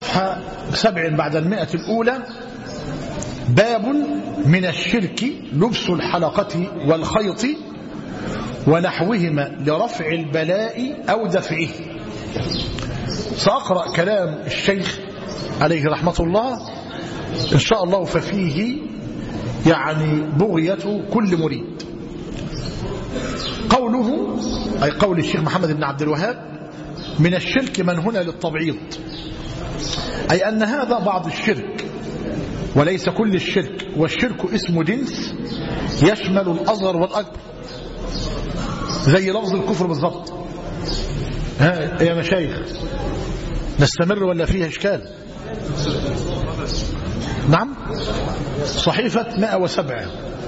صفحة 7 بعد 100 الأولى. باب من الشرك لبس الحلقة والخيط ونحوهما لرفع البلاء أو دفعه. سأقرأ كلام الشيخ عليه رحمة الله إن شاء الله، ففيه يعني بغية كل مريد. قوله أي قول الشيخ محمد بن عبد الوهاب من الشرك من هنا للتبعيض، أي أن هذا بعض الشرك وليس كل الشرك، والشرك اسم جنس يشمل الأصغر والأكبر، زي لفظ الكفر بالضبط. ها يا مشايخ نستمر ولا فيها إشكال؟ نعم صحيفة 107.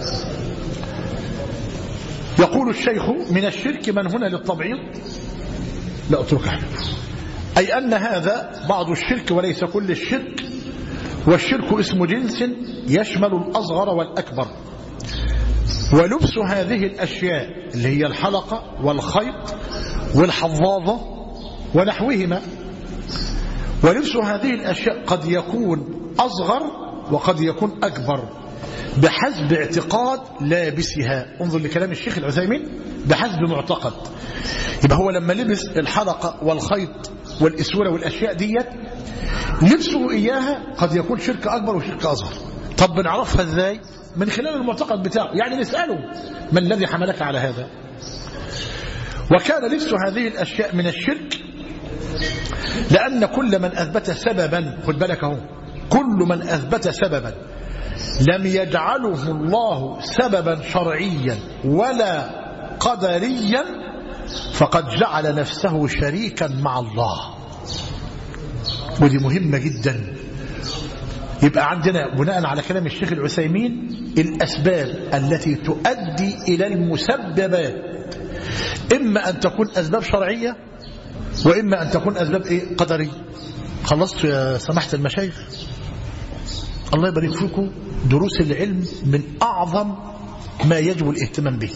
يقول الشيخ من الشرك من هنا للتبعيض، لا اتركها، أي أن هذا بعض الشرك وليس كل الشرك، والشرك اسم جنس يشمل الأصغر والأكبر. ولبس هذه الأشياء اللي هي الحلقة والخيط والحظاظة ونحوهما، ولبس هذه الأشياء قد يكون أصغر وقد يكون أكبر بحسب اعتقاد لابسها. انظر لكلام الشيخ العثيمين، بحسب معتقد. يبقى هو لما لبس الحلقة والخيط والإسورة والأشياء ديت، لبسه إياها قد يكون شرك أكبر وشرك أصغر. طب بنعرفها إزاي؟ من خلال المعتقد بتاعه، يعني نسأله ما الذي حملك على هذا؟ وكان لبس هذه الأشياء من الشرك لأن كل من أثبت سببا، خد بالك اهو، كل من أثبت سببا لم يجعله الله سببا شرعيا ولا قدريا فقد جعل نفسه شريكا مع الله. ودي مهمة جدا. يبقى عندنا بناء على كلام الشيخ العثيمين الأسباب التي تؤدي إلى المسببات، إما أن تكون أسباب شرعية وإما أن تكون أسباب قدرية. خلصت يا سماحة المشايخ؟ الله يبارك فيكم. دروس العلم من أعظم ما يجب الاهتمام به.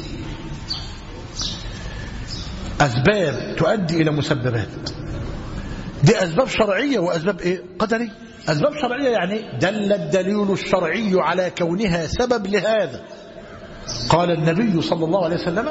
أسباب تؤدي إلى مسببات، دي أسباب شرعية وأسباب قدرية. أسباب شرعية يعني دل الدليل الشرعي على كونها سبب لهذا. قال النبي صلى الله عليه وسلم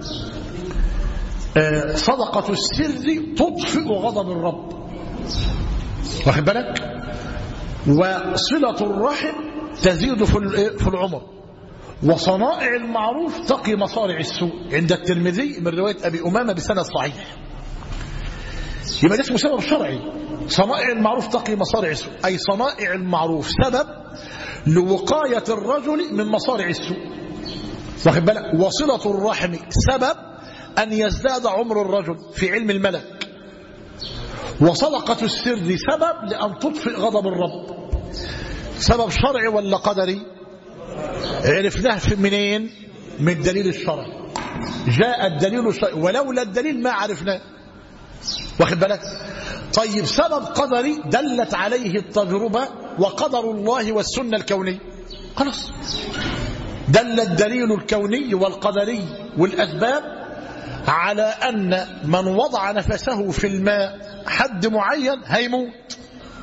صدقة السر تطفئ غضب الرب، واخد بالك؟ وصلة الرحم تزيد في العمر، وصنائع المعروف تقي مصارع السوء، عند الترمذي من رواية أبي أمامة بسند صحيح. يبقى ده اسمه سبب شرعي. صنائع المعروف تقي مصارع السوء، أي صنائع المعروف سبب لوقاية الرجل من مصارع السوء، واخد بالك؟ وصلة الرحم سبب أن يزداد عمر الرجل في علم الملك. وصدقة السر سبب لأن تطفئ غضب الرب. سبب شرعي ولا قدري؟ عرفناه منين؟ من الدليل الشرعي. جاء الدليل الشرعي، ولولا الدليل ما عرفناه، واخد بالك؟ طيب سبب قدري دلت عليه التجربة وقدر الله والسنة الكونية، خلاص دل الدليل الكوني والقدري والأسباب على أن من وضع نفسه في الماء حد معين هيموت.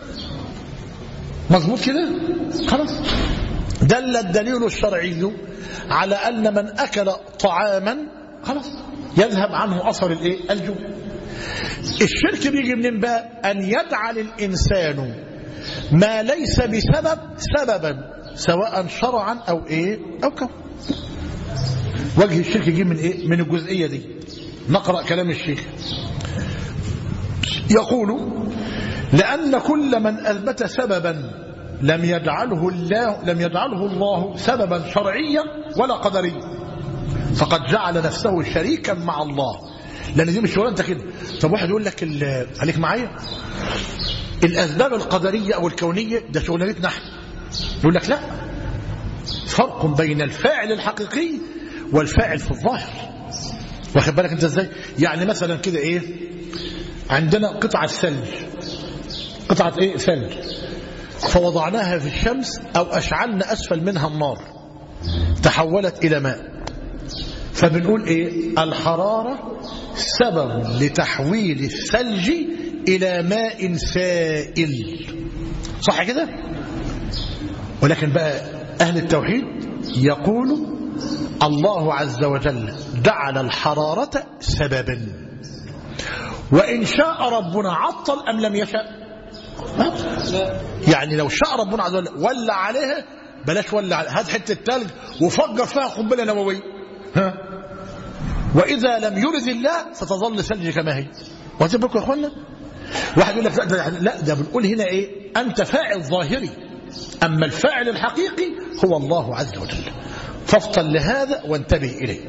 مظبوط كده؟ خلاص دل الدليل الشرعي على أن من أكل طعاما خلاص يذهب عنه أثر الجوع. الشرك بيجي منين بقى؟ أن يجعل الإنسان ما ليس بسبب سببا، سواء شرعا أو أو كون. وجه الشرك يجي من من الجزئية دي. نقرأ كلام الشيخ. يقول لأن كل من أثبت سببا لم يجعله الله سببا شرعيا ولا قدريا فقد جعل نفسه شريكا مع الله. لأن دي مش شغلانتك كده. طب واحد يقول لك خليك معايا، الأسباب القدرية أو الكونية ده شغلانتنا احنا. يقول لك لا، فرق بين الفاعل الحقيقي والفاعل في الظاهر، واخد بالك انت ازاي؟ يعني مثلا كده عندنا قطعة ثلج، قطعة ثلج، فوضعناها في الشمس أو أشعلنا أسفل منها النار تحولت إلى ماء، فبنقول الحرارة سبب لتحويل الثلج إلى ماء سائل. صح كده؟ ولكن بقى أهل التوحيد يقول الله عز وجل جعل الحرارة سببا، وإن شاء ربنا عطل أم لم يشاء. يعني لو شاء ربنا عز وجل ولع عليها، بلاش ولع عليها، هات حتة تلج وفجر فيها قنبلة نووية، وإذا لم يرد الله ستظل ثلج كما هي. واخدين بالكم يا اخوانا؟ واحد يقول لك لا ده بنقول هنا ايه؟ انت فاعل ظاهري، اما الفاعل الحقيقي هو الله عز وجل، فافطن لهذا وانتبه اليه.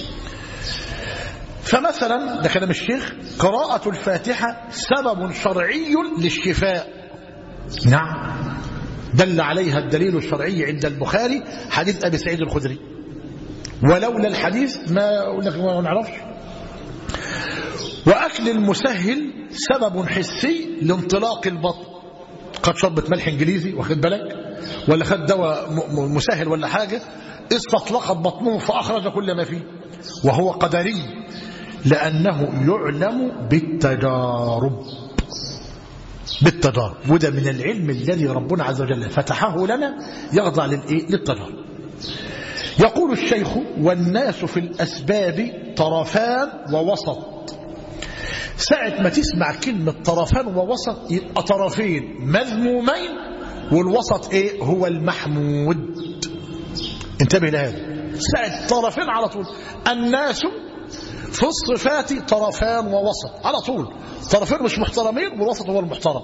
فمثلا ده كلام الشيخ، قراءة الفاتحة سبب شرعي للشفاء. نعم، دل عليها الدليل الشرعي عند البخاري حديث أبي سعيد الخدري، ولولا الحديث ما نعرفش. وأكل المسهل سبب حسي لانطلاق البطن، قد شربت ملح انجليزي واخد بالك، ولا خد دواء مسهل ولا حاجة، استطلقت بطنه فأخرج كل ما فيه، وهو قدري لأنه يعلم بالتجارب. وده من العلم الذي ربنا عز وجل فتحه لنا، يخضع للتجارب. يقول الشيخ: والناس في الأسباب طرفان ووسط. ساعة ما تسمع كلمة طرفان ووسط يبقى طرفين مذمومين، والوسط ايه؟ هو المحمود. انتبه لهذا، ساعة طرفين على طول. الناس في الصفات طرفان ووسط على طول، طرفين مش محترمين والوسط هو المحترم.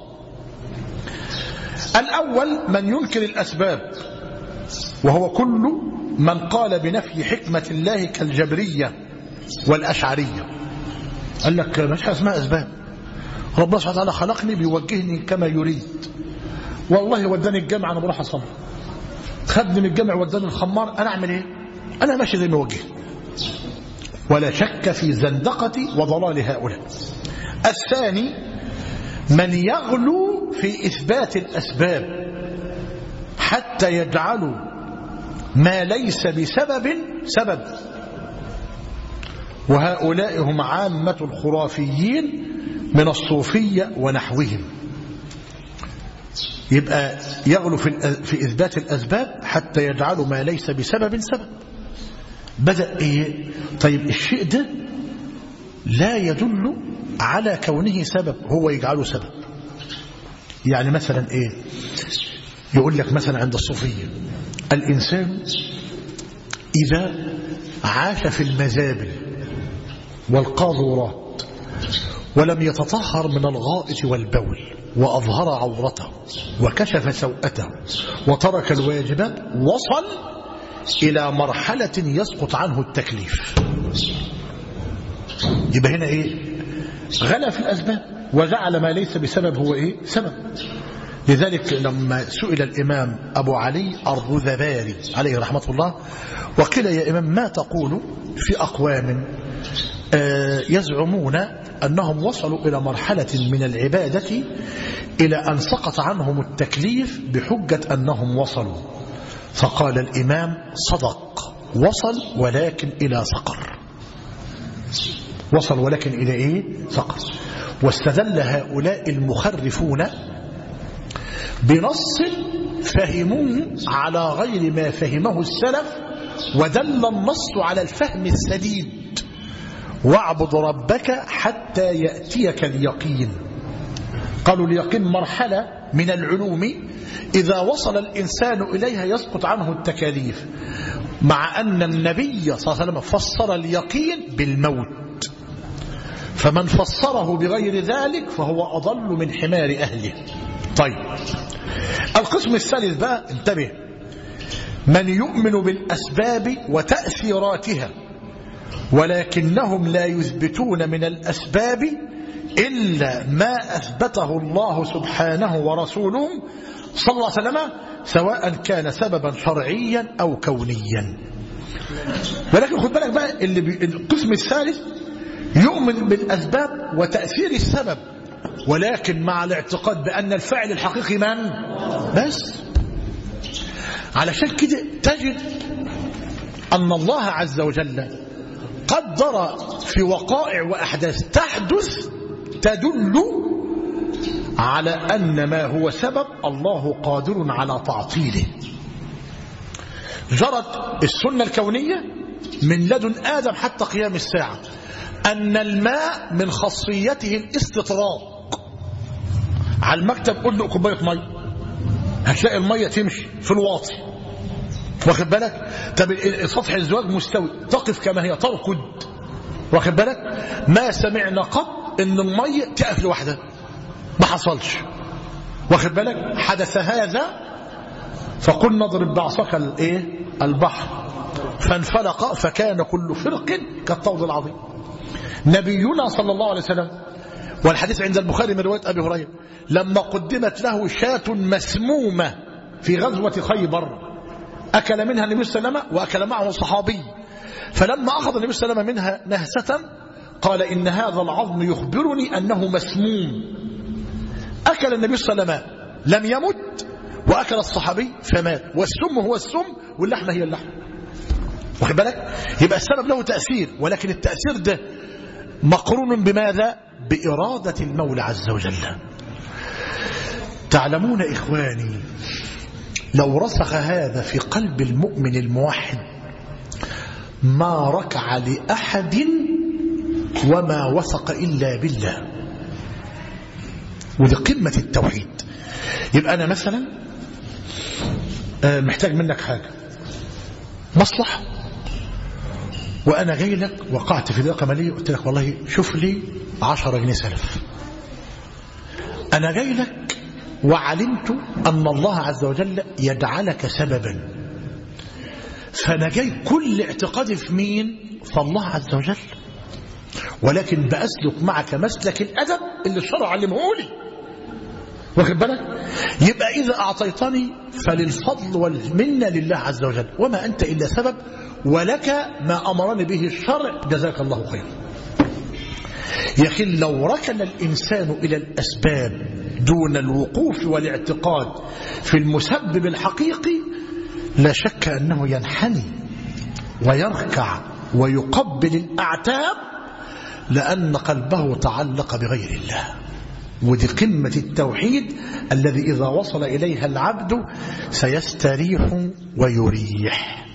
الأول من ينكر الأسباب، وهو كل من قال بنفي حكمة الله كالجبرية والأشعرية. قال لك مش حاجة اسمها أسباب، ربنا سبحانه وتعالى خلقني بيوجهني كما يريد. والله وداني الجامع أنا بروح أصلي، خدني من الجامع وداني الخمار، أنا أعمل إيه؟ أنا ماشي زي ما وجهني. ولا شك في زندقة وضلال هؤلاء. الثاني من يغلو في إثبات الأسباب حتى يجعلوا ما ليس بسبب سبب، وهؤلاء هم عامة الخرافيين من الصوفية ونحوهم. يبقى يغلو في إثبات الأسباب حتى يجعلوا ما ليس بسبب سبب. بدأ إيه؟ طيب الشيء ده لا يدل على كونه سبب، هو يجعله سبب. يعني مثلا إيه؟ يقول لك مثلا عند الصوفية الإنسان إذا عاش في المزابل والقاذورات ولم يتطهر من الغائط والبول وأظهر عورته وكشف سوءته وترك الواجبات، وصل إلى مرحلة يسقط عنه التكليف. يبقى هنا إيه؟ غلا في الأسباب وجعل ما ليس بسبب هو إيه؟ سبب. لذلك لما سئل الإمام أبو علي الرذباري عليه رحمة الله وقيل: يا إمام ما تقول في أقوام يزعمون أنهم وصلوا إلى مرحلة من العبادة إلى أن سقط عنهم التكليف بحجة أنهم وصلوا؟ فقال الإمام: صدق، وصل ولكن إلى سقر. وصل ولكن إلى إيه؟ سقر. واستدل هؤلاء المخرفون بنص فهموه على غير ما فهمه السلف، ودل النص على الفهم السديد: واعبد ربك حتى يأتيك اليقين. قالوا اليقين مرحلة من العلوم إذا وصل الإنسان إليها يسقط عنه التكاليف، مع أن النبي صلى الله عليه وسلم فسر اليقين بالموت، فمن فسره بغير ذلك فهو أضل من حمار أهله. طيب القسم الثالث بقى، انتبه: من يؤمن بالأسباب وتأثيراتها ولكنهم لا يثبتون من الأسباب إلا ما أثبته الله سبحانه ورسوله صلى الله عليه وسلم، سواء كان سببا شرعيا أو كونيا. ولكن خد بالك بقى، القسم الثالث يؤمن بالأسباب وتأثير السبب، ولكن مع الاعتقاد بأن الفعل الحقيقي من؟ بس. علشان كده تجد أن الله عز وجل قدر في وقائع وأحداث تحدث تدل على أن ما هو سبب الله قادر على تعطيله. جرت السنة الكونية من لدن آدم حتى قيام الساعة أن الماء من خاصيته الاستطراق. على المكتب قل له كوباية مية، هتلاقي المية تمشي في الواطي، واخد بالك؟ طب سطح الزواج مستوي، تقف كما هي، تركض، واخد بالك؟ ما سمعنا قط ان المية تقف لوحدها، ما حصلش، واخد بالك؟ حدث هذا فقلنا اضرب بعصاك البحر فانفلق فكان كل فرق كالطود العظيم. نبينا صلى الله عليه وسلم، والحديث عند البخاري من رواية أبي هريرة، لما قدمت له شاة مسمومة في غزوة خيبر أكل منها النبي صلى الله عليه وسلم وأكل معه صحابي، فلما أخذ النبي صلى الله عليه وسلم منها نهسة قال إن هذا العظم يخبرني أنه مسموم. أكل النبي صلى الله عليه وسلم لم يمت، وأكل الصحابي فمات، والسم هو السم واللحمة هي اللحمة، واخد بالك؟ يبقى السبب له تأثير، ولكن التأثير ده مقرون بماذا؟ بإرادة المولى عز وجل. تعلمون إخواني لو رسخ هذا في قلب المؤمن الموحد ما ركع لأحد وما وثق إلا بالله، ودي قمة التوحيد. يبقى أنا مثلا محتاج منك حاجة، مصلحة، وأنا جاي لك وقعت في ضيقة مالية، قلت لك والله شوف لي 10 جنيه سلف. أنا جاي لك وعلمت أن الله عز وجل يجعلك سببا، فأنا جاي كل اعتقادي في مين؟ فالله عز وجل، ولكن بأسلك معك مسلك الأدب اللي الشرع علمه لي، واخد بالك؟ يبقى إذا أعطيتني فللفضل والمنة لله عز وجل، وما أنت إلا سبب، ولك ما أمرني به الشرع، جزاك الله خيرا. يخل لو ركن الإنسان إلى الأسباب دون الوقوف والاعتقاد في المسبب الحقيقي لا شك أنه ينحني ويركع ويقبل الأعتاب، لأن قلبه تعلق بغير الله. ودي قمة التوحيد الذي إذا وصل إليها العبد سيستريح ويريح.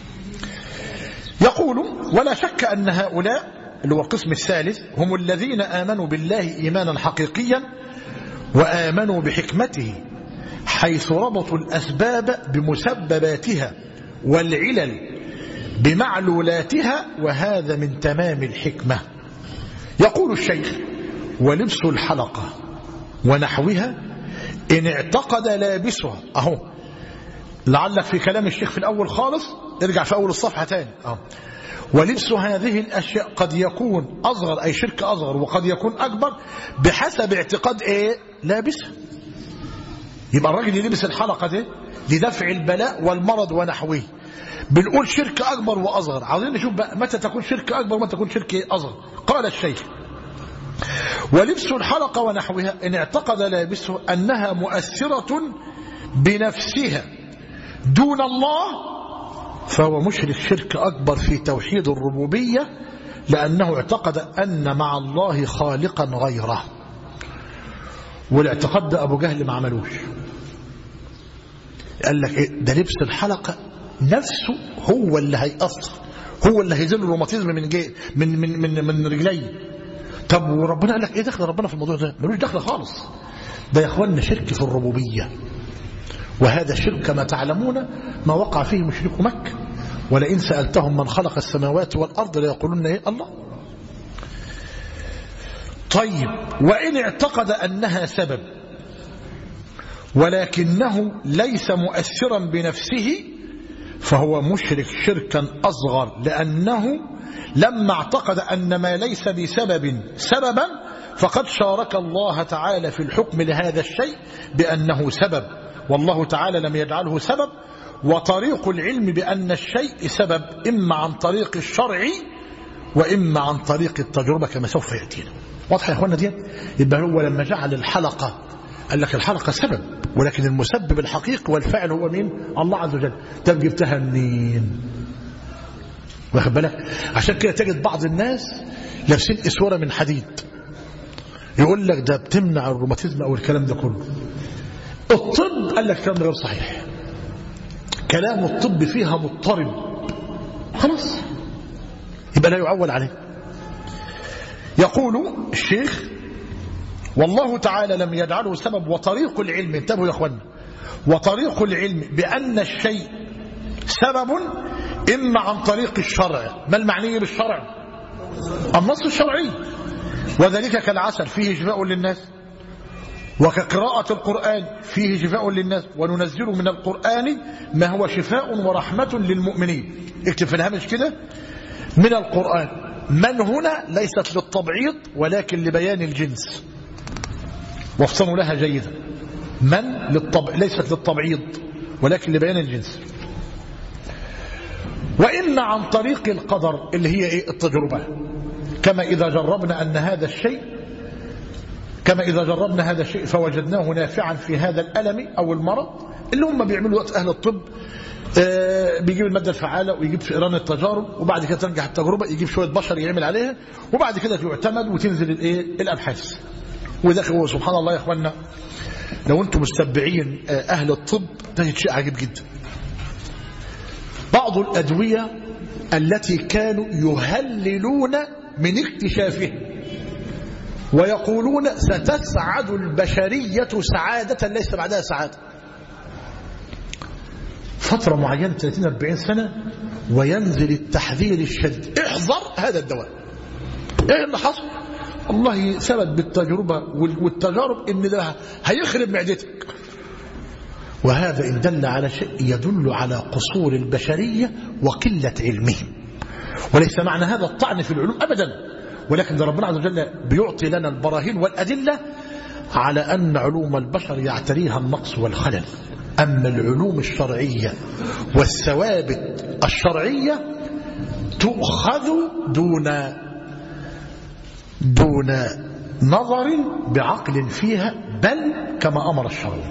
يقول ولا شك أن هؤلاء اللي هو القسم الثالث هم الذين آمنوا بالله إيمانا حقيقيا وآمنوا بحكمته، حيث ربطوا الأسباب بمسبباتها والعلل بمعلولاتها، وهذا من تمام الحكمة. يقول الشيخ ولبس الحلقة ونحوها إن اعتقد لابسها، أهو لعلك في كلام الشيخ في الأول خالص، ارجع في أول الصفحة تاني، ولبس هذه الأشياء قد يكون أصغر، أي شرك أصغر، وقد يكون أكبر بحسب اعتقاد لابسها. يبقى الراجل اللي لبس الحلقة دي لدفع البلاء والمرض ونحوه، بنقول شرك أكبر وأصغر. عاوزين نشوف بقى متى تكون شرك أكبر ومتى تكون شرك أصغر. قال الشيخ ولبس الحلقة ونحوها إن اعتقد لابسه أنها مؤثرة بنفسها دون الله فهو مشرك شرك أكبر في توحيد الربوبية، لأنه اعتقد أن مع الله خالقا غيره. والاعتقاد ده أبو جهل ما عملوش، قال لك ده لبس الحلقة نفسه هو اللي هيأثر، هو اللي هيزيل الروماتيزم من رجلي. طب وربنا قال لك ايه دخل ربنا في الموضوع ده؟ ملوش دخل خالص. ده يا اخواننا شرك في الربوبية، وهذا الشرك كما تعلمون ما وقع فيه مشرك مكة، ولئن سألتهم من خلق السماوات والأرض ليقولون ايه؟ الله. طيب وإن اعتقد أنها سبب ولكنه ليس مؤثرا بنفسه فهو مشرك شركا أصغر، لأنه لما اعتقد أن ما ليس بسبب سببا فقد شارك الله تعالى في الحكم لهذا الشيء بأنه سبب، والله تعالى لم يجعله سبب. وطريق العلم بأن الشيء سبب إما عن طريق الشرع وإما عن طريق التجربة كما سوف يأتينا. واضح يا أخوانا دي؟ يبقى هو لما جعل الحلقة قال لك الحلقة سبب، ولكن المسبب الحقيقي والفاعل هو مين؟ الله عز وجل. طب جبتها منين؟ واخد بالك؟ عشان كده تجد بعض الناس لابسين اسوره من حديد، يقول لك ده بتمنع الروماتيزم أو الكلام ده كله. الطب قال لك الكلام ده غير صحيح، كلام الطب فيها مضطرب، خلاص يبقى لا يعول عليه. يقول الشيخ: والله تعالى لم يجعله سبب. وطريق العلم، انتبهوا يا اخوانا، وطريق العلم بأن الشيء سبب إما عن طريق الشرع. ما المعني بالشرع؟ النص الشرعي. وذلك كالعسل فيه شفاء للناس، وكقراءة القرآن فيه شفاء للناس، وننزل من القرآن ما هو شفاء ورحمة للمؤمنين. اكتب في الهامش كده: من القرآن. من هنا ليست للتبعيض ولكن لبيان الجنس، وافصلوا لها جيدا. من ليست للتبعيض ولكن لبيان الجنس. وإن عن طريق القدر اللي هي إيه؟ التجربة. كما إذا جربنا هذا الشيء فوجدناه نافعا في هذا الألم أو المرض، اللي هم بيعملوا وقت أهل الطب، بيجيب المادة الفعالة ويجيب فئران التجارب، وبعد كده تنجح التجربة، يجيب شوية بشر يعمل عليها، وبعد كده تعتمد وتنزل الأبحاث. وده سبحان الله يا أخوانا، لو أنتم مستبعين أهل الطب تجد شيء عجيب جدا. بعض الأدوية التي كانوا يهللون من اكتشافها ويقولون ستسعد البشرية سعادة ليس بعدها سعادة، فترة معينة 30-40 سنة، وينزل التحذير الشديد: احذر هذا الدواء. ايه اللي حصل؟ الله ثبت بالتجربة والتجارب ان ده هيخرب معدتك. وهذا إن دل على شيء يدل على قصور البشرية وقلة علمهم، وليس معنى هذا الطعن في العلوم أبدا، ولكن ربنا عز وجل بيعطي لنا البراهين والأدلة على أن علوم البشر يعتريها النقص والخلل. أما العلوم الشرعية والثوابت الشرعية تؤخذ دون نظر بعقل فيها، بل كما أمر الشرع.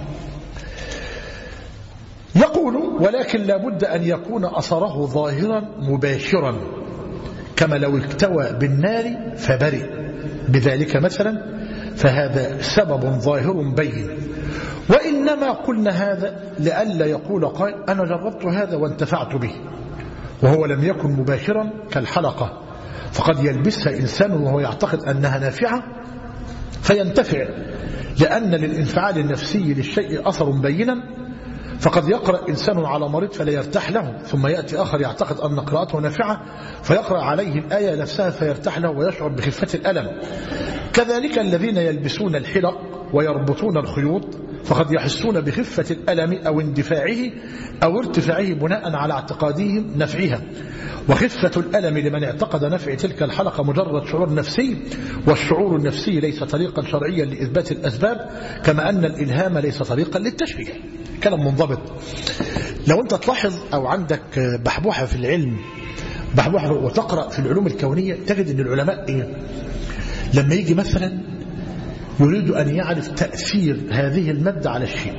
يقول: ولكن لا بد أن يكون أثره ظاهرا مباشرا، كما لو اكتوى بالنار فبرئ بذلك مثلا، فهذا سبب ظاهر بين. وإنما قلنا هذا لئلا يقول قائل: أنا جربت هذا وانتفعت به، وهو لم يكن مباشرا كالحلقة، فقد يلبسها إنسان وهو يعتقد أنها نافعة فينتفع، لأن للانفعال النفسي للشيء أثر بينا. فقد يقرأ إنسان على مريض فلا يرتاح له، ثم يأتي آخر يعتقد أن قراءته نافعة فيقرأ عليه الآية نفسها فيرتاح له ويشعر بخفة الألم. كذلك الذين يلبسون الحلق ويربطون الخيوط فقد يحسون بخفة الألم أو اندفاعه أو ارتفاعه بناء على اعتقادهم نفعها. وخفة الألم لمن اعتقد نفع تلك الحلقة مجرد شعور نفسي، والشعور النفسي ليس طريقا شرعيا لإثبات الأسباب، كما أن الإلهام ليس طريقا للتشريع. كلام منضبط. لو أنت تلاحظ أو عندك بحبوحة في العلم، بحبوحة وتقرأ في العلوم الكونية، تجد أن العلماء لما يجي مثلا يريد أن يعرف تأثير هذه المادة على الشيء،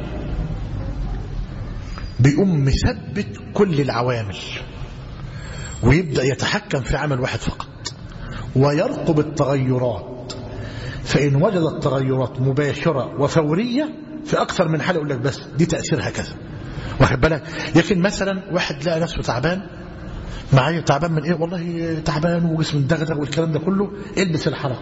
بيقوم مثبت كل العوامل ويبدأ يتحكم في عمل واحد فقط ويرقب التغيرات. فإن وجد التغيرات مباشرة وفورية في أكثر من حالة يقول لك بس دي تأثيرها كذا، واخد بالك. لكن مثلا واحد لقى نفسه تعبان، معايا تعبان من ايه؟ والله تعبان وجسم مدغدغ والكلام ده كله، البس الحلقة.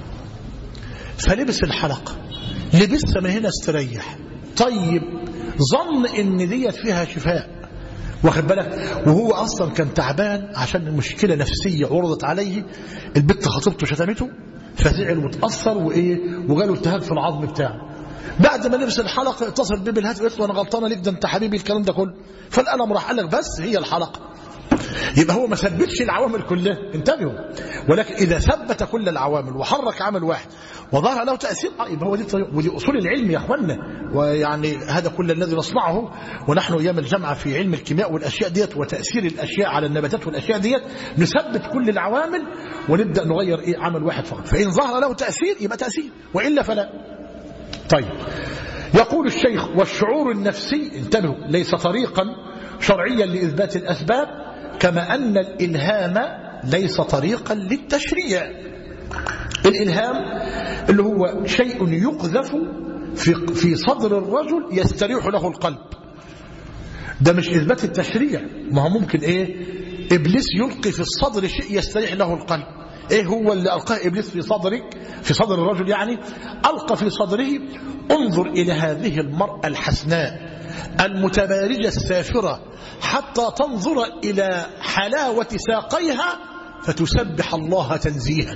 فلبس الحلقة، لبسها من هنا استريح، طيب ظن ان ديت فيها شفاء، واخد بالك، وهو اصلا كان تعبان عشان مشكلة نفسية عرضت عليه، البت خطيبته شتمته فزعل وتأثر وجاله التهاب في العظم بتاعه. بعد ما لبس الحلقة اتصل بيه بالهاتف قلت له انا غلطانه ليك، ده انت حبيبي الكلام ده كله. فالقلم راح قال لك بس هي الحلقة. يبقى هو ما ثبتش العوامل كلها، انتبهوا. ولكن إذا ثبت كل العوامل وحرك عمل واحد وظهر له تأثير، يبقى هو دي الطريقة، ودي أصول العلم يا أخوانا. ويعني هذا كل الذي نصنعه ونحن أيام الجامعة في علم الكيمياء والأشياء ديت وتأثير الأشياء على النباتات والأشياء ديت، نثبت كل العوامل ونبدأ نغير عمل واحد فقط. فإن ظهر له تأثير يبقى تأثير، وإلا فلا. طيب، يقول الشيخ: والشعور النفسي، انتبهوا، ليس طريقا شرعيا لإثبات الأسباب، كما أن الإلهام ليس طريقا للتشريع. الإلهام اللي هو شيء يقذف في صدر الرجل يستريح له القلب. ده مش إثبات التشريع، ما هو ممكن إبليس يلقي في الصدر شيء يستريح له القلب. هو اللي ألقاه إبليس في صدرك، في صدر الرجل يعني؟ ألقى في صدره: انظر إلى هذه المرأة الحسناء المتبارجة السافرة حتى تنظر إلى حلاوة ساقيها فتسبح الله تنزيها.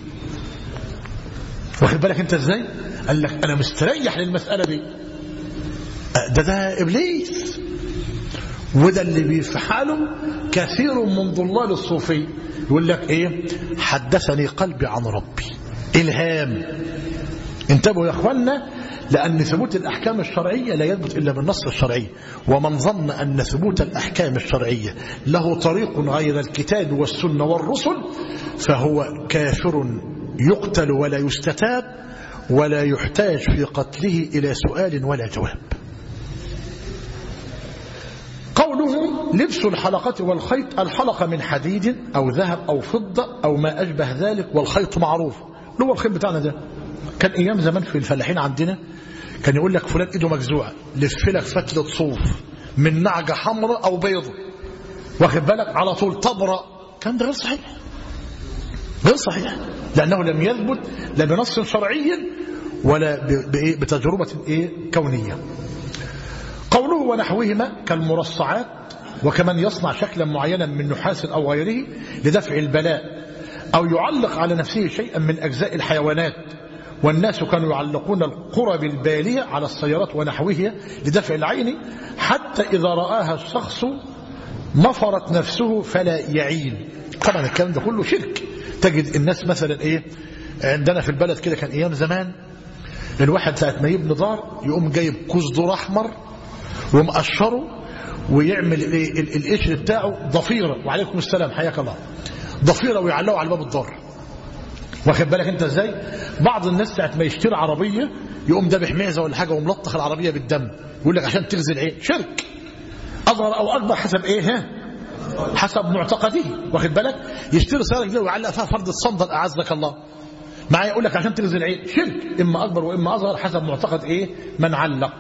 واخد بالك انت ازاي؟ قال لك انا مستريح للمسألة دي. ده إبليس، وده اللي بيفعله كثير من ضلال الصوفي. يقول لك حدثني قلبي عن ربي. إلهام. انتبهوا يا اخوانا، لأن ثبوت الأحكام الشرعية لا يثبت إلا بالنص الشرعي، ومن ظن أن ثبوت الأحكام الشرعية له طريق غير الكتاب والسنة والرسل فهو كافر يقتل ولا يستتاب ولا يحتاج في قتله إلى سؤال ولا جواب. قوله لبس الحلقة والخيط: الحلقة من حديد أو ذهب أو فضة أو ما أشبه ذلك، والخيط معروف اللي هو الخيط بتاعنا ده. كان أيام زمان في الفلاحين عندنا كان يقول لك فلان إيده مجزوعة، لفلك فتلة صوف من نعجة حمراء أو بيضة، واخد بالك، على طول طبرة. كان ده غير صحيح، غير صحيح، لأنه لم يثبت لا بنص شرعي ولا بتجربة كونية. قوله ونحوهما كالمرصعات، وكمن يصنع شكلا معينا من نحاس أو غيره لدفع البلاء، أو يعلق على نفسه شيئا من أجزاء الحيوانات. والناس كانوا يعلقون القرب البالية على السيارات ونحوها لدفع العين، حتى إذا رآها الشخص نفرت نفسه فلا يعين. طبعا الكلام ده كله شرك. تجد الناس مثلا عندنا في البلد كده كان أيام زمان الواحد ساعة ما يبني دار يقوم جايب كوز دور أحمر ومقشره ويعمل القشر بتاعه ضفيرة، وعليكم السلام حياك الله، ضفيرة، ويعلقوا على باب الدار. واخد بالك انت ازاي؟ بعض الناس ساعة ما يشتري عربية يقوم دابح معزة ولا حاجة وملطخ العربية بالدم، يقول لك عشان تغزي العين. شرك أصغر أو أكبر حسب حسب معتقده. واخد بالك؟ يشتري سيارة جديدة ويعلق فيها فردة صندل أعزك الله معايا، يقول لك عشان تغزي العين. شرك إما أكبر وإما أصغر حسب معتقد من علق.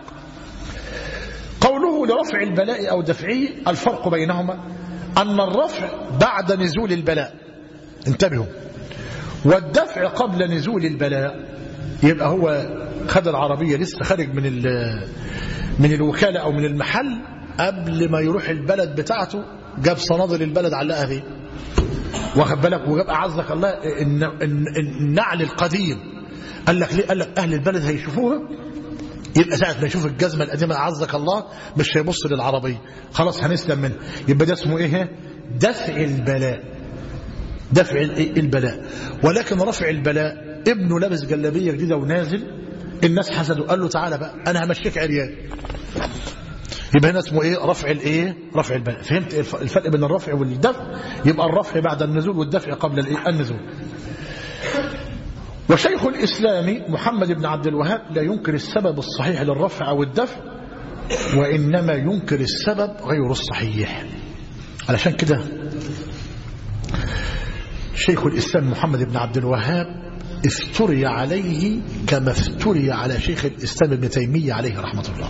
قوله لرفع البلاء أو دفعه، الفرق بينهما أن الرفع بعد نزول البلاء، انتبهوا، والدفع قبل نزول البلاء. يبقى هو خد العربية لسه خارج من الوكالة أو من المحل، قبل ما يروح البلد بتاعته جاب صنادل البلد علقها فيه، واخد بالك، وجاب أعزك الله النعل القديم. قال لك ليه؟ قال لك أهل البلد هيشوفوها، يبقى ساعة ما يشوف الجزمة القديمة أعزك الله مش هيبص للعربية، خلاص هنسلم منها. يبقى ده اسمه دفع البلاء. دفع البلاء. ولكن رفع البلاء ابنه لابس جلابية جديدة ونازل، الناس حسدوا، قال له تعالى بقى أنا همشيك عريان. يبقى هنا اسمه رفع رفع البلاء. فهمت الفرق بين الرفع والدفع؟ يبقى الرفع بعد النزول والدفع قبل النزول. وشيخ الإسلام محمد بن عبد الوهاب لا ينكر السبب الصحيح للرفع أو الدفع، وإنما ينكر السبب غير الصحيح. علشان كده شيخ الإسلام محمد بن عبد الوهاب افتري عليه كما افتري على شيخ الإسلام ابن تيمية عليه رحمة الله.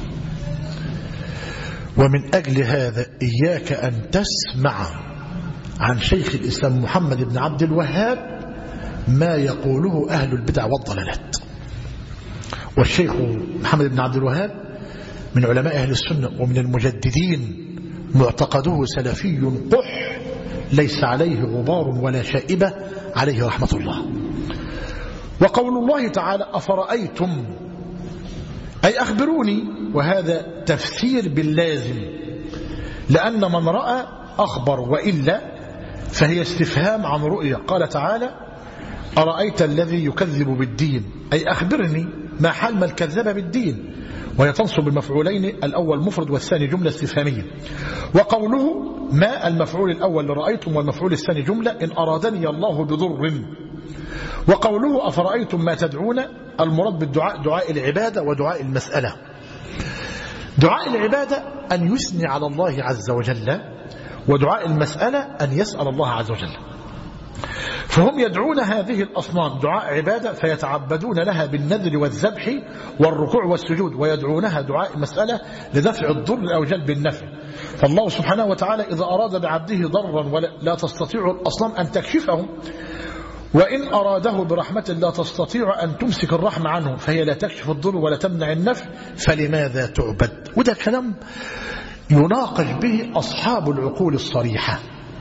ومن أجل هذا إياك أن تسمع عن شيخ الإسلام محمد بن عبد الوهاب ما يقوله أهل البدع والضلالات. والشيخ محمد بن عبد الوهاب من علماء أهل السنة ومن المجددين، معتقده سلفي قح ليس عليه غبار ولا شائبة عليه رحمة الله. وقول الله تعالى أفرأيتم، أي أخبروني، وهذا تفسير باللازم، لأن من رأى أخبر، وإلا فهي استفهام عن رؤية. قال تعالى أرأيت الذي يكذب بالدين، أي أخبرني ما حال من كذب بالدين، وهي تنصب المفعولين، الأول مفرد والثاني جملة استفهامية. وقوله ما المفعول الأول لرأيتم والمفعول الثاني جملة إن أرادني الله بضر. وقوله أفرأيتم ما تدعون، المراد بالدعاء دعاء العبادة ودعاء المسألة. دعاء العبادة أن يثني على الله عز وجل، ودعاء المسألة أن يسأل الله عز وجل. فهم يدعون هذه الأصنام دعاء عبادة، فيتعبدون لها بالنذر والذبح والركوع والسجود، ويدعونها دعاء مسألة لدفع الضر أو جلب النفع. فالله سبحانه وتعالى إذا أراد بعبده ضرا لا تستطيع الأصنام أن تكشفه، وإن أراده برحمة لا تستطيع أن تمسك الرحمة عنه، فهي لا تكشف الضر ولا تمنع النفع، فلماذا تعبد؟ وده كلام يناقش به أصحاب العقول الصريحة.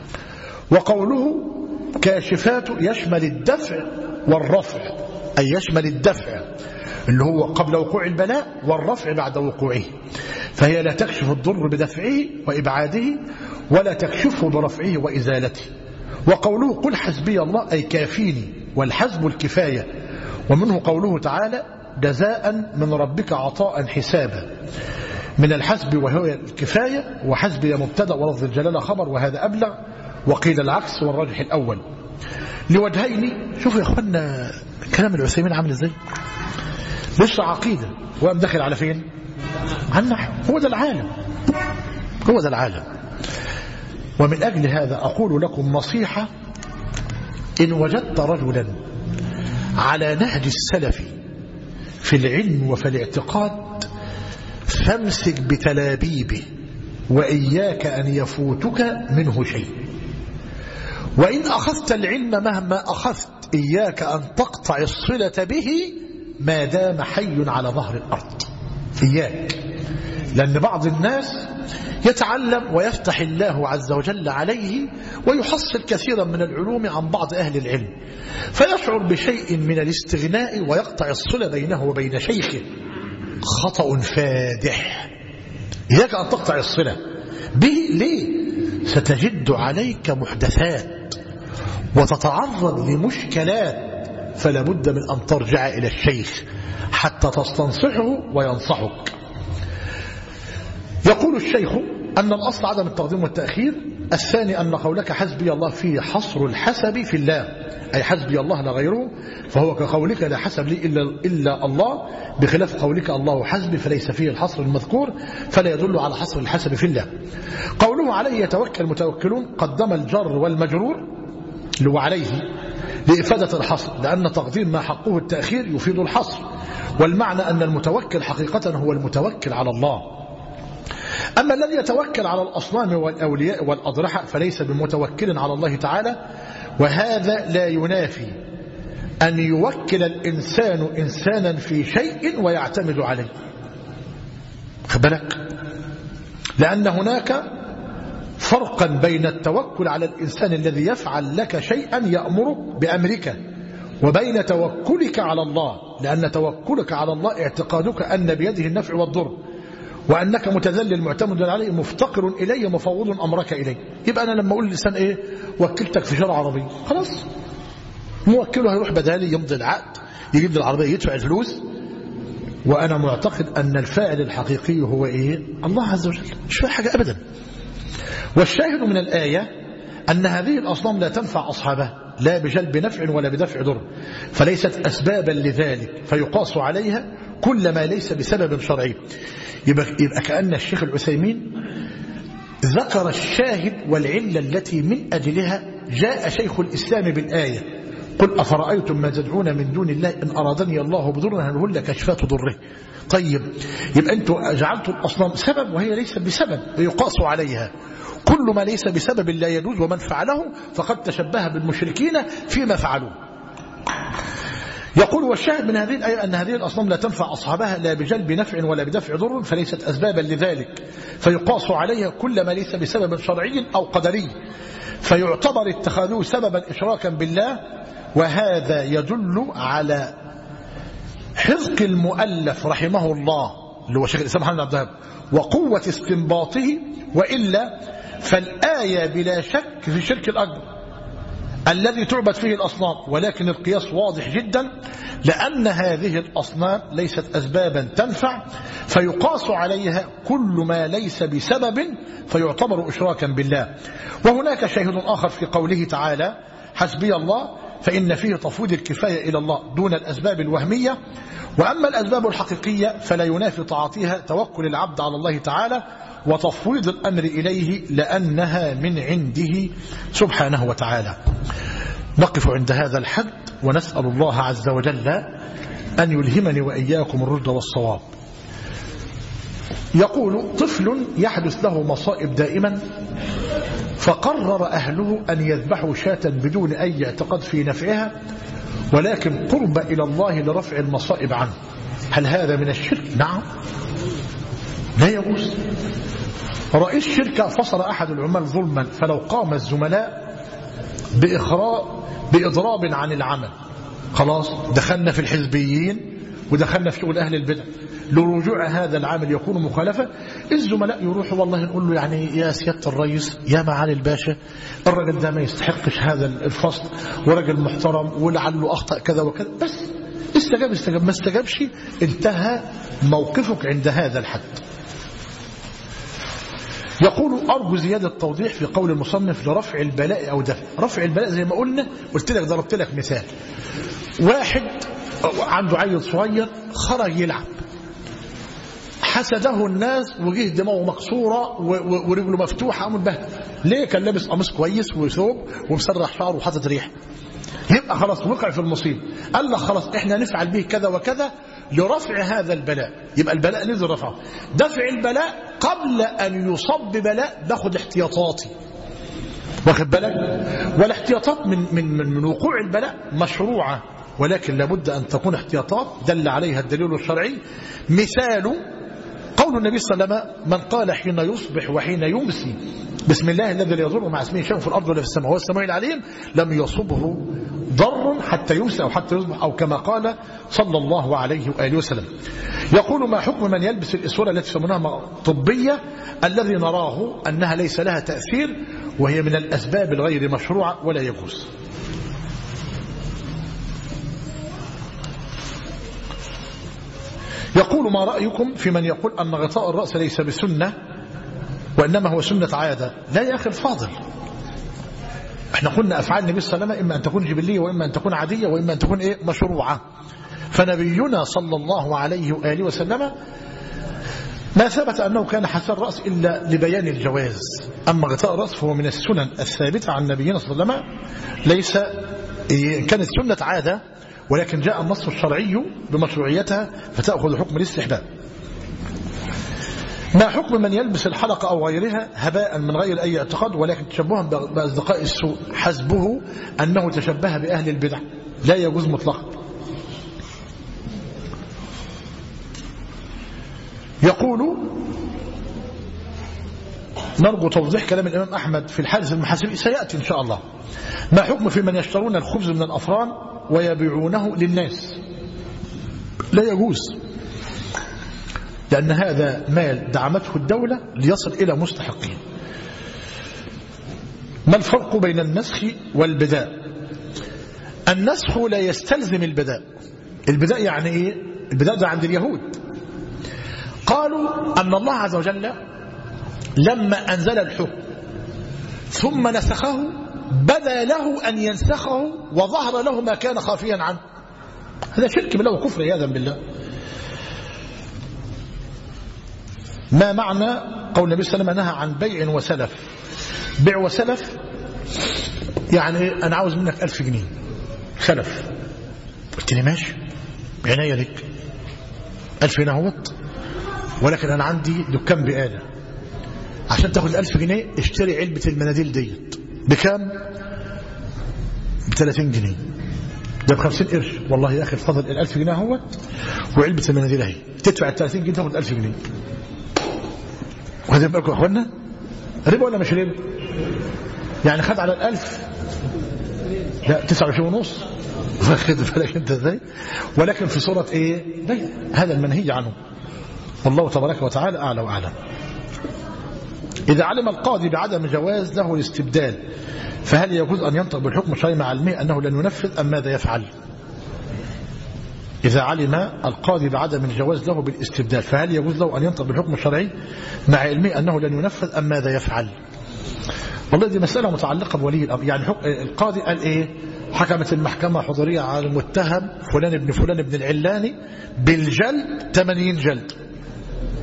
وقوله كاشفات يشمل الدفع والرفع، أي يشمل الدفع اللي هو قبل وقوع البلاء، والرفع بعد وقوعه، فهي لا تكشف الضر بدفعه وإبعاده، ولا تكشفه برفعه وإزالته. وقوله قل حسبي الله أي كافيني، والحسب الكفاية. ومنه قوله تعالى جزاء من ربك عطاء حسابا، من الحسب وهو الكفاية، وحسبي مبتدأ ولفظ الجلالة خبر، وهذا أبلغ، وقيل العكس والراجح الأول لوجهين. شوفوا يا أخوانا كلام العثيمين عامل ازاي، لسه عقيدة وقام داخل على فين؟ على النحو. هو ده العالم، هو ده العالم. ومن أجل هذا أقول لكم نصيحة: إن وجدت رجلا على نهج السلف في العلم وفي الاعتقاد فامسك بتلابيبه، وإياك أن يفوتك منه شيء. وإن أخذت العلم مهما أخذت إياك أن تقطع الصلة به ما دام حي على ظهر الأرض. إياك، لأن بعض الناس يتعلم ويفتح الله عز وجل عليه ويحصل كثيرا من العلوم عن بعض أهل العلم، فيشعر بشيء من الاستغناء ويقطع الصلة بينه وبين شيخه. خطأ فادح. إياك أن تقطع الصلة به. ليه؟ ستجد عليك محدثات وتتعرض لمشكلات، فلا بد من أن ترجع إلى الشيخ حتى تستنصحه وينصحك. يقول الشيخ أن الأصل عدم التقديم والتأخير. الثاني أن قولك حسبي الله فيه حصر الحسب في الله، أي حسبي الله لا غيره، فهو كقولك لا حسب لي إلا الله، بخلاف قولك الله حسبي فليس فيه الحصر المذكور، فلا يدل على حصر الحسب في الله. قوله عليه يتوكل المتوكلون قدم الجر والمجرور اللي هو عليه لإفادة الحصر، لأن تقديم ما حقه التأخير يفيد الحصر، والمعنى أن المتوكل حقيقة هو المتوكل على الله. أما الذي يتوكل على الأصنام والأولياء والأضرحة فليس بمتوكل على الله تعالى، وهذا لا ينافي أن يوكل الإنسان إنسانا في شيء ويعتمد عليه. خبرك، لأن هناك فرقا بين التوكل على الإنسان الذي يفعل لك شيئا يأمرك بأمرك، وبين توكلك على الله، لأن توكلك على الله اعتقادك أن بيده النفع والضر، وأنك متذلل معتمد عليه مفتقر إليه مفوض أمرك إليه. يبقى أنا لما أقول للإنسان إيه وكلتك في شارع عربي، خلاص موكله هيروح بدالي يمضي العقد يجيب لي العربية يدفع الفلوس، وأنا معتقد أن الفاعل الحقيقي هو إيه؟ الله عز وجل، مش فيها حاجة أبدا. والشاهد من الآية أن هذه الأصنام لا تنفع أصحابها لا بجلب نفع ولا بدفع ضر، فليست أسبابا لذلك، فيقاس عليها كل ما ليس بسبب شرعي. يبقى كأن الشيخ العثيمين ذكر الشاهد والعلة التي من أجلها جاء شيخ الإسلام بالآية: قل أفرأيتم ما تدعون من دون الله إن أرادني الله بضر هل هن كشفات ضره. طيب، يبقى أنتم جعلتوا الأصنام سبب وهي ليست بسبب، يقاس عليها كل ما ليس بسبب لا يجوز، ومن فعله فقد تشبه بالمشركين فيما فعلوا. يقول والشاهد من هذه الآية أن هذه الأصنام لا تنفع أصحابها لا بجلب نفع ولا بدفع ضر، فليست أسبابا لذلك، فيقاس عليها كل ما ليس بسبب شرعي أو قدري، فيعتبر اتخاذه سببا إشراكا بالله. وهذا يدل على حذق المؤلف رحمه الله اللي هو شيخ الإسلام محمد بن عبد الوهاب وقوة استنباطه، وإلا فالآية بلا شك في الشرك الأكبر الذي تعبد فيه الأصنام، ولكن القياس واضح جدا، لأن هذه الأصنام ليست أسبابا تنفع، فيقاس عليها كل ما ليس بسبب فيعتبر إشراكا بالله. وهناك شاهد آخر في قوله تعالى حسبي الله، فإن فيه تفويض الكفاية إلى الله دون الأسباب الوهمية، وأما الأسباب الحقيقية فلا ينافي تعاطيها توكل العبد على الله تعالى وتفويض الأمر إليه، لأنها من عنده سبحانه وتعالى. نقف عند هذا الحد ونسأل الله عز وجل أن يلهمني وإياكم الرشد والصواب. يقول: طفل يحدث له مصائب دائما فقرر أهله أن يذبحوا شاة بدون أي اعتقاد في نفعها ولكن قرب إلى الله لرفع المصائب عنه، هل هذا من الشرك؟ نعم، لا يجوز. رئيس شركة فصل أحد العمال ظلما، فلو قام الزملاء بإضراب عن العمل خلاص دخلنا في الحزبيين ودخلنا في شغل أهل البدع. لرجوع هذا العامل يكون مخالفة، الزملاء يروحوا والله نقول له يعني يا سيادة الرئيس يا معالي الباشا الرجل ده ما يستحقش هذا الفصل ورجل محترم ولعله أخطأ كذا وكذا، بس استجاب ما استجابش انتهى موقفك عند هذا الحد. يقول: أرجو زيادة توضيح في قول المصنف لرفع البلاء أو دفع. رفع البلاء زي ما قلنا قلت لك ضربت لك مثال، واحد عنده عيل صغير خرج يلعب حسده الناس وجه دماغه مكسوره ورجله مفتوحه منبهدل، ليه؟ كان لابس قميص كويس وثوب ومسرح شعره وحاطط ريحه، يبقى خلاص وقع في المصيبه. قال لك خلاص احنا نفعل به كذا وكذا لرفع هذا البلاء، يبقى البلاء نزل رفعه. دفع البلاء قبل ان يصب ببلاء باخد احتياطاتي، واخد بالك؟ والاحتياطات من وقوع البلاء مشروعه، ولكن لابد ان تكون احتياطات دل عليها الدليل الشرعي. مثال قول النبي صلى الله عليه وسلم: من قال حين يصبح وحين يمسي بسم الله الذي لا يضر مع اسمه شيء في الارض ولا في السماء وهو السميع العليم لم يصبه ضر حتى يمسي او حتى يصبح، او كما قال صلى الله عليه واله وسلم. يقول: ما حكم من يلبس الاسوره التي يسمونها طبيه الذي نراه انها ليس لها تاثير وهي من الاسباب الغير مشروعه ولا يجوز؟ يقول: ما رأيكم في من يقول أن غطاء الرأس ليس بسنة وإنما هو سنة عادة؟ لا يا أخي الفاضل، احنا قلنا أفعال النبي صلى الله عليه وسلم إما أن تكون جبلية وإما أن تكون عادية وإما أن تكون مشروعة. فنبينا صلى الله عليه وآله وسلم ما ثبت أنه كان حسن الرأس إلا لبيان الجواز، أما غطاء الرأس فهو من السنن الثابتة عن نبينا صلى الله عليه وسلم، ليس كانت سنة عادة ولكن جاء النص الشرعي بمشروعيتها فتأخذ حكم الاستحباب. ما حكم من يلبس الحلقة أو غيرها هباء من غير أي اعتقاد ولكن تشبها بأصدقاء السوء حسبه أنه تشبه بأهل البدع؟ لا يجوز مطلقا. يقول: نرجو توضيح كلام الإمام أحمد في الحادث المحاسبي، سيأتي إن شاء الله. ما حكم في من يشترون الخبز من الأفران ويبيعونه للناس؟ لا يجوز، لأن هذا مال دعمته الدولة ليصل إلى مستحقين. ما الفرق بين النسخ والبداء؟ النسخ لا يستلزم البداء. البداء يعني إيه؟ البداء ده عند اليهود قالوا أن الله عز وجل لما أنزل الحكم ثم نسخه بدا له أن ينسخه وظهر له ما كان خافيا عنه. هذا شرك بالله وكفر عياذا بالله. ما معنى قول النبي صلى الله عليه وسلم نهى عن بيع وسلف؟ بيع وسلف يعني أنا عاوز منك 1000 جنيه سلف، قلت لي ماشي بعناية لك 1000 جنيه اهوت، ولكن أنا عندي دكان بقالة، عشان تاخد 1000 جنيه اشتري علبة المناديل ديت بكام؟ ب30 جنيه، ده ب50 قرش. والله يا أخي الفضل 1000 جنيه اهوت وعلبة المناديل اهي، تدفع 30 جنيه تاخد 1000 جنيه. وهذا يبقى يا اخوانا ربا ولا مش ربا؟ يعني خد على 1000 لا 29 ونص، واخد بالك انت ازاي؟ ولكن في صورة ايه؟ بيع. هذا المنهي عنه، والله تبارك وتعالى اعلى واعلم. إذا علم القاضي بعدم جواز له الاستبدال فهل يجوز أن ينطق بالحكم الشرعي مع علمه أنه لن ينفذ أم ماذا يفعل؟ إذا علم القاضي بعدم الجواز له بالاستبدال فهل يجوز له أن ينطق بالحكم الشرعي مع علمه أنه لن ينفذ أم ماذا يفعل؟ والله دي مسألة متعلقة بولي الأمر. يعني القاضي قال إيه؟ حكمت المحكمة حضورية على المتهم فلان ابن فلان ابن العلاني بالجلد 80 جلد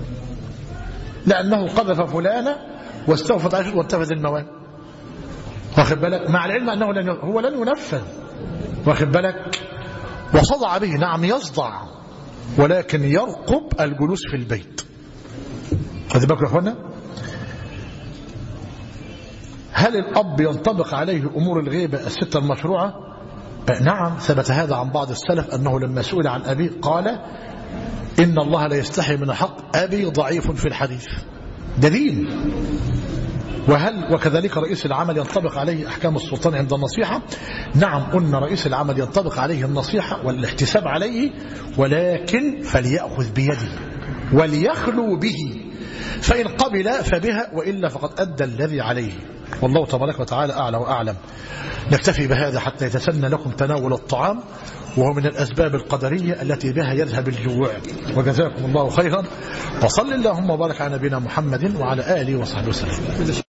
لأنه قذف فلانا واستوفت عشر وانتفذ الموان. واخد بالك، مع العلم أنه هو لن ينفذ، واخد بالك، وصدع به، نعم يصدع، ولكن يرقب الجلوس في البيت. خذ بالك يا اخوانا. هل الأب ينطبق عليه أمور الغيبة الستة المشروعة؟ نعم، ثبت هذا عن بعض السلف أنه لما سئل عن أبيه قال إن الله لا يستحي من الحق، أبي ضعيف في الحديث. دليل. وكذلك رئيس العمل ينطبق عليه أحكام السلطان عند النصيحة؟ نعم، قلنا رئيس العمل ينطبق عليه النصيحة والاحتساب عليه، ولكن فليأخذ بيده وليخلو به، فإن قبل فبها، وإلا فقد أدى الذي عليه. والله تبارك وتعالى أعلى وأعلم. نكتفي بهذا حتى يتسنى لكم تناول الطعام، وهو من الأسباب القدرية التي بها يذهب الجوع. وجزاكم الله خيرا، وصل اللهم وبارك على نبينا محمد وعلى آله وصحبه وسلم.